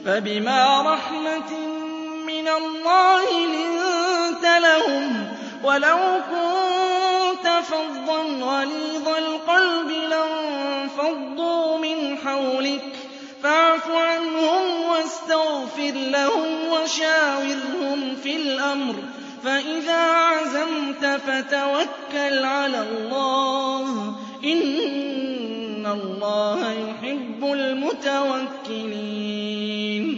فبما رحمة من الله لنت لهم ولو كنت فظا غليظ القلب لانفضوا من حولك فاعف عنهم واستغفر لهم وشاورهم في الأمر فإذا عزمت فتوكل على الله إن الله يحب المتوكلين